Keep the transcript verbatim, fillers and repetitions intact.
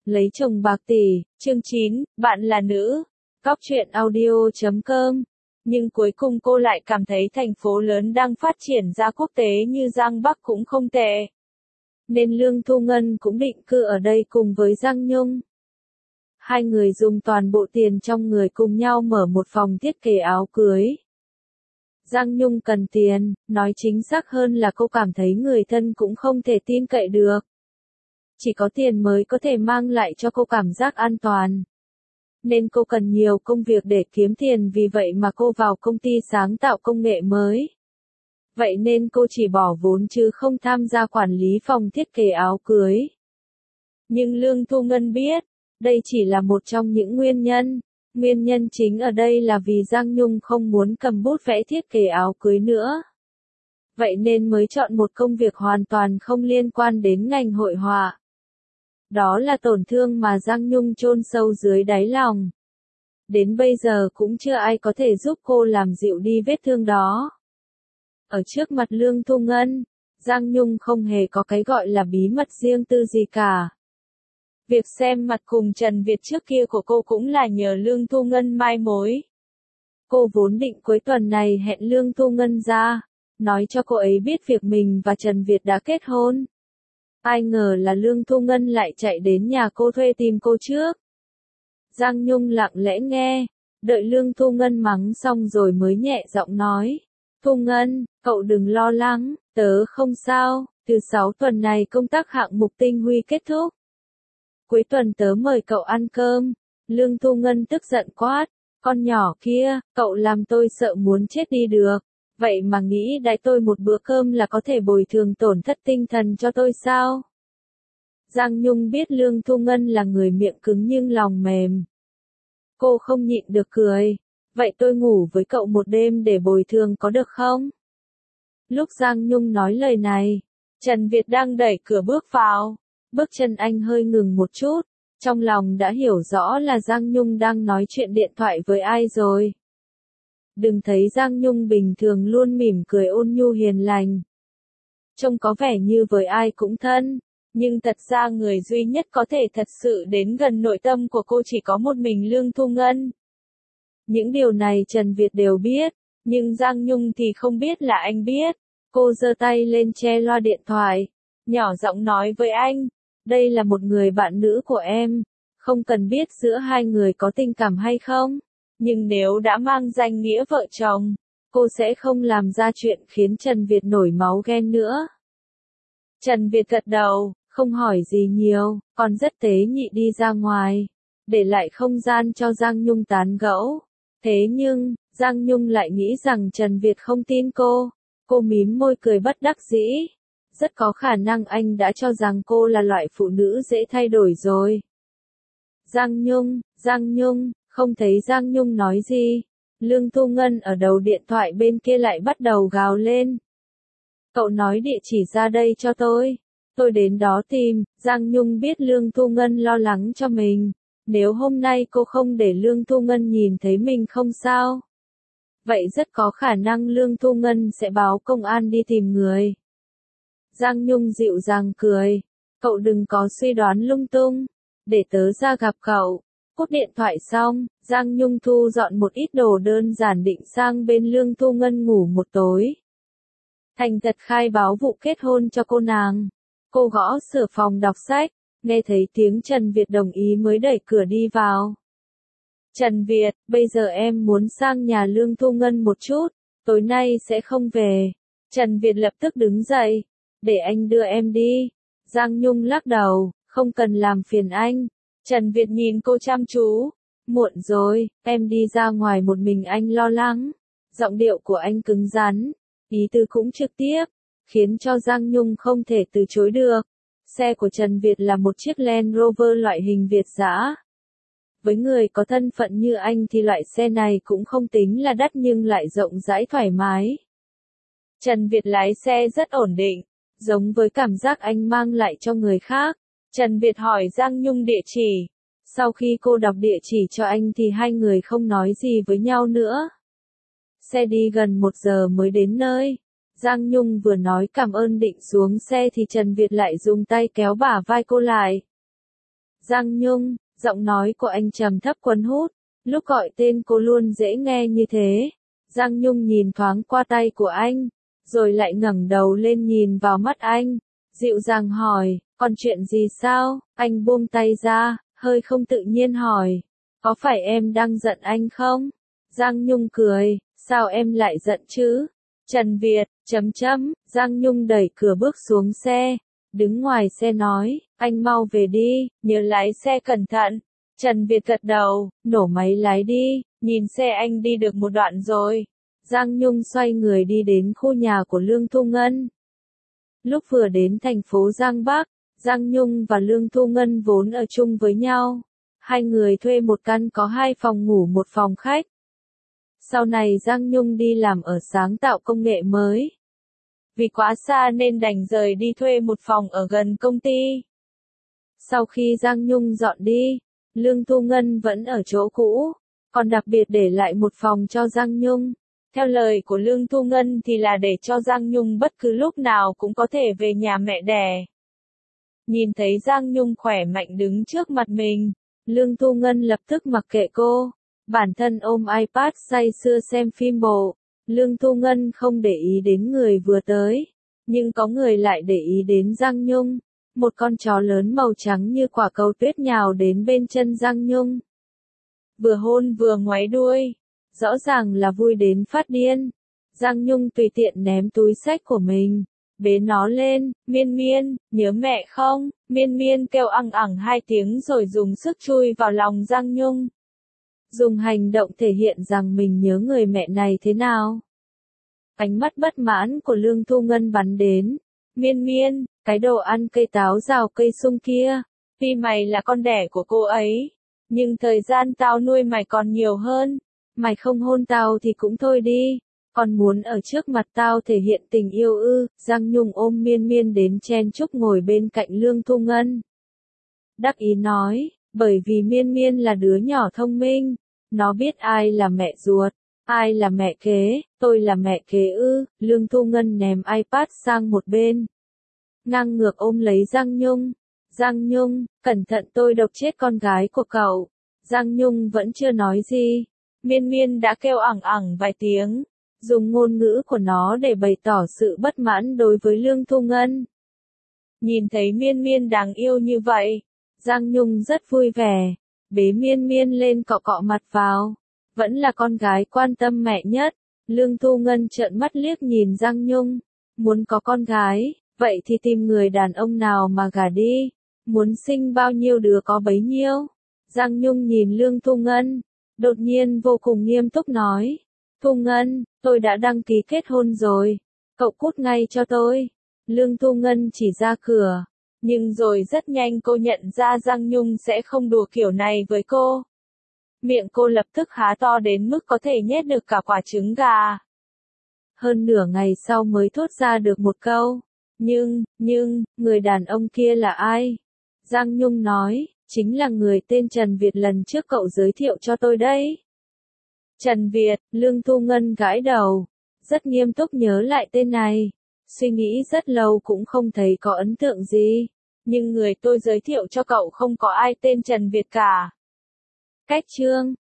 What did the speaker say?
Lấy chồng bạc tỷ, chương chín, bạn là nữ. Cóc truyện audio chấm com. Nhưng cuối cùng cô lại cảm thấy thành phố lớn đang phát triển ra quốc tế như Giang Bắc cũng không tệ. Nên Lương Thu Ngân cũng định cư ở đây cùng với Giang Nhung. Hai người dùng toàn bộ tiền trong người cùng nhau mở một phòng thiết kế áo cưới. Giang Nhung cần tiền, nói chính xác hơn là cô cảm thấy người thân cũng không thể tin cậy được. Chỉ có tiền mới có thể mang lại cho cô cảm giác an toàn. Nên cô cần nhiều công việc để kiếm tiền, vì vậy mà cô vào công ty sáng tạo công nghệ mới. Vậy nên cô chỉ bỏ vốn chứ không tham gia quản lý phòng thiết kế áo cưới. Nhưng Lương Thu Ngân biết, đây chỉ là một trong những nguyên nhân. Nguyên nhân chính ở đây là vì Giang Nhung không muốn cầm bút vẽ thiết kế áo cưới nữa. Vậy nên mới chọn một công việc hoàn toàn không liên quan đến ngành hội họa. Đó là tổn thương mà Giang Nhung chôn sâu dưới đáy lòng. Đến bây giờ cũng chưa ai có thể giúp cô làm dịu đi vết thương đó. Ở trước mặt Lương Thu Ngân, Giang Nhung không hề có cái gọi là bí mật riêng tư gì cả. Việc xem mặt cùng Trần Việt trước kia của cô cũng là nhờ Lương Thu Ngân mai mối. Cô vốn định cuối tuần này hẹn Lương Thu Ngân ra, nói cho cô ấy biết việc mình và Trần Việt đã kết hôn. Ai ngờ là Lương Thu Ngân lại chạy đến nhà cô thuê tìm cô trước. Giang Nhung lặng lẽ nghe, đợi Lương Thu Ngân mắng xong rồi mới nhẹ giọng nói. Thu Ngân, cậu đừng lo lắng, tớ không sao, từ sáu tuần này công tác hạng mục tinh huy kết thúc. Cuối tuần tớ mời cậu ăn cơm. Lương Thu Ngân tức giận quát, con nhỏ kia, cậu làm tôi sợ muốn chết đi được. Vậy mà nghĩ đãi tôi một bữa cơm là có thể bồi thường tổn thất tinh thần cho tôi sao? Giang Nhung biết Lương Thu Ngân là người miệng cứng nhưng lòng mềm. Cô không nhịn được cười. Vậy tôi ngủ với cậu một đêm để bồi thường có được không? Lúc Giang Nhung nói lời này, Trần Việt đang đẩy cửa bước vào. Bước chân anh hơi ngừng một chút. Trong lòng đã hiểu rõ là Giang Nhung đang nói chuyện điện thoại với ai rồi. Đừng thấy Giang Nhung bình thường luôn mỉm cười ôn nhu hiền lành. Trông có vẻ như với ai cũng thân, nhưng thật ra người duy nhất có thể thật sự đến gần nội tâm của cô chỉ có một mình Lương Thu Ngân. Những điều này Trần Việt đều biết, nhưng Giang Nhung thì không biết là anh biết. Cô giơ tay lên che loa điện thoại, nhỏ giọng nói với anh, đây là một người bạn nữ của em, không cần biết giữa hai người có tình cảm hay không. Nhưng nếu đã mang danh nghĩa vợ chồng, cô sẽ không làm ra chuyện khiến Trần Việt nổi máu ghen nữa. Trần Việt gật đầu, không hỏi gì nhiều, còn rất tế nhị đi ra ngoài, để lại không gian cho Giang Nhung tán gẫu. Thế nhưng, Giang Nhung lại nghĩ rằng Trần Việt không tin cô. Cô mím môi cười bất đắc dĩ. Rất có khả năng anh đã cho rằng cô là loại phụ nữ dễ thay đổi rồi. Giang Nhung, Giang Nhung. Không thấy Giang Nhung nói gì. Lương Thu Ngân ở đầu điện thoại bên kia lại bắt đầu gào lên. Cậu nói địa chỉ ra đây cho tôi. Tôi đến đó tìm. Giang Nhung biết Lương Thu Ngân lo lắng cho mình. Nếu hôm nay cô không để Lương Thu Ngân nhìn thấy mình không sao. Vậy rất có khả năng Lương Thu Ngân sẽ báo công an đi tìm người. Giang Nhung dịu dàng cười. Cậu đừng có suy đoán lung tung. Để tớ ra gặp cậu. Cúp điện thoại xong, Giang Nhung thu dọn một ít đồ đơn giản định sang bên Lương Thu Ngân ngủ một tối. Thành thật khai báo vụ kết hôn cho cô nàng. Cô gõ sửa phòng đọc sách, nghe thấy tiếng Trần Việt đồng ý mới đẩy cửa đi vào. Trần Việt, bây giờ em muốn sang nhà Lương Thu Ngân một chút, tối nay sẽ không về. Trần Việt lập tức đứng dậy, để anh đưa em đi. Giang Nhung lắc đầu, không cần làm phiền anh. Trần Việt nhìn cô chăm chú. Muộn rồi, em đi ra ngoài một mình anh lo lắng. Giọng điệu của anh cứng rắn, ý tứ cũng trực tiếp, khiến cho Giang Nhung không thể từ chối được. Xe của Trần Việt là một chiếc Land Rover loại hình Việt dã. Với người có thân phận như anh thì loại xe này cũng không tính là đắt nhưng lại rộng rãi thoải mái. Trần Việt lái xe rất ổn định, giống với cảm giác anh mang lại cho người khác. Trần Việt hỏi Giang Nhung địa chỉ. Sau khi cô đọc địa chỉ cho anh thì hai người không nói gì với nhau nữa. Xe đi gần một giờ mới đến nơi. Giang Nhung vừa nói cảm ơn định xuống xe thì Trần Việt lại dùng tay kéo bả vai cô lại. Giang Nhung, giọng nói của anh trầm thấp cuốn hút, lúc gọi tên cô luôn dễ nghe như thế. Giang Nhung nhìn thoáng qua tay của anh, rồi lại ngẩng đầu lên nhìn vào mắt anh, dịu dàng hỏi, còn chuyện gì sao? Anh buông tay ra, hơi không tự nhiên hỏi, có phải em đang giận anh không? Giang Nhung cười, sao em lại giận chứ? Trần Việt, chấm chấm, Giang Nhung đẩy cửa bước xuống xe, đứng ngoài xe nói, anh mau về đi, nhớ lái xe cẩn thận. Trần Việt gật đầu, nổ máy lái đi, nhìn xe anh đi được một đoạn rồi. Giang Nhung xoay người đi đến khu nhà của Lương Thu Ngân. Lúc vừa đến thành phố Giang Bắc, Giang Nhung và Lương Thu Ngân vốn ở chung với nhau. Hai người thuê một căn có hai phòng ngủ một phòng khách. Sau này Giang Nhung đi làm ở sáng tạo công nghệ mới. Vì quá xa nên đành rời đi thuê một phòng ở gần công ty. Sau khi Giang Nhung dọn đi, Lương Thu Ngân vẫn ở chỗ cũ, còn đặc biệt để lại một phòng cho Giang Nhung. Theo lời của Lương Thu Ngân thì là để cho Giang Nhung bất cứ lúc nào cũng có thể về nhà mẹ đẻ. Nhìn thấy Giang Nhung khỏe mạnh đứng trước mặt mình, Lương Thu Ngân lập tức mặc kệ cô. Bản thân ôm iPad say sưa xem phim bộ. Lương Thu Ngân không để ý đến người vừa tới, nhưng có người lại để ý đến Giang Nhung. Một con chó lớn màu trắng như quả cầu tuyết nhào đến bên chân Giang Nhung. Vừa hôn vừa ngoáy đuôi. Rõ ràng là vui đến phát điên. Giang Nhung tùy tiện ném túi xách của mình, bế nó lên, Miên Miên, nhớ mẹ không? Miên Miên kêu ằng ẳng hai tiếng rồi dùng sức chui vào lòng Giang Nhung. Dùng hành động thể hiện rằng mình nhớ người mẹ này thế nào. Ánh mắt bất mãn của Lương Thu Ngân bắn đến. Miên Miên, cái đồ ăn cây táo rào cây sung kia, tuy mày là con đẻ của cô ấy, nhưng thời gian tao nuôi mày còn nhiều hơn. Mày không hôn tao thì cũng thôi đi, còn muốn ở trước mặt tao thể hiện tình yêu ư? Giang Nhung ôm Miên Miên đến chen chúc ngồi bên cạnh Lương Thu Ngân. Đắc ý nói, bởi vì Miên Miên là đứa nhỏ thông minh, nó biết ai là mẹ ruột, ai là mẹ kế, tôi là mẹ kế ư? Lương Thu Ngân ném iPad sang một bên, ngang ngược ôm lấy Giang Nhung. Giang Nhung, cẩn thận tôi độc chết con gái của cậu. Giang Nhung vẫn chưa nói gì. Miên Miên đã kêu ẳng ẳng vài tiếng, dùng ngôn ngữ của nó để bày tỏ sự bất mãn đối với Lương Thu Ngân. Nhìn thấy Miên Miên đáng yêu như vậy, Giang Nhung rất vui vẻ, bế Miên Miên lên cọ cọ mặt vào. Vẫn là con gái quan tâm mẹ nhất. Lương Thu Ngân trợn mắt liếc nhìn Giang Nhung. Muốn có con gái, vậy thì tìm người đàn ông nào mà gả đi. Muốn sinh bao nhiêu đứa có bấy nhiêu. Giang Nhung nhìn Lương Thu Ngân, đột nhiên vô cùng nghiêm túc nói. Thu Ngân, tôi đã đăng ký kết hôn rồi. Cậu cút ngay cho tôi. Lương Thu Ngân chỉ ra cửa. Nhưng rồi rất nhanh cô nhận ra Giang Nhung sẽ không đùa kiểu này với cô. Miệng cô lập tức há to đến mức có thể nhét được cả quả trứng gà. Hơn nửa ngày sau mới thốt ra được một câu. Nhưng, nhưng, người đàn ông kia là ai? Giang Nhung nói, chính là người tên Trần Việt lần trước cậu giới thiệu cho tôi đấy. Trần Việt, Lương Thu Ngân gãi đầu, rất nghiêm túc nhớ lại tên này. Suy nghĩ rất lâu cũng không thấy có ấn tượng gì. Nhưng người tôi giới thiệu cho cậu không có ai tên Trần Việt cả. Cách chương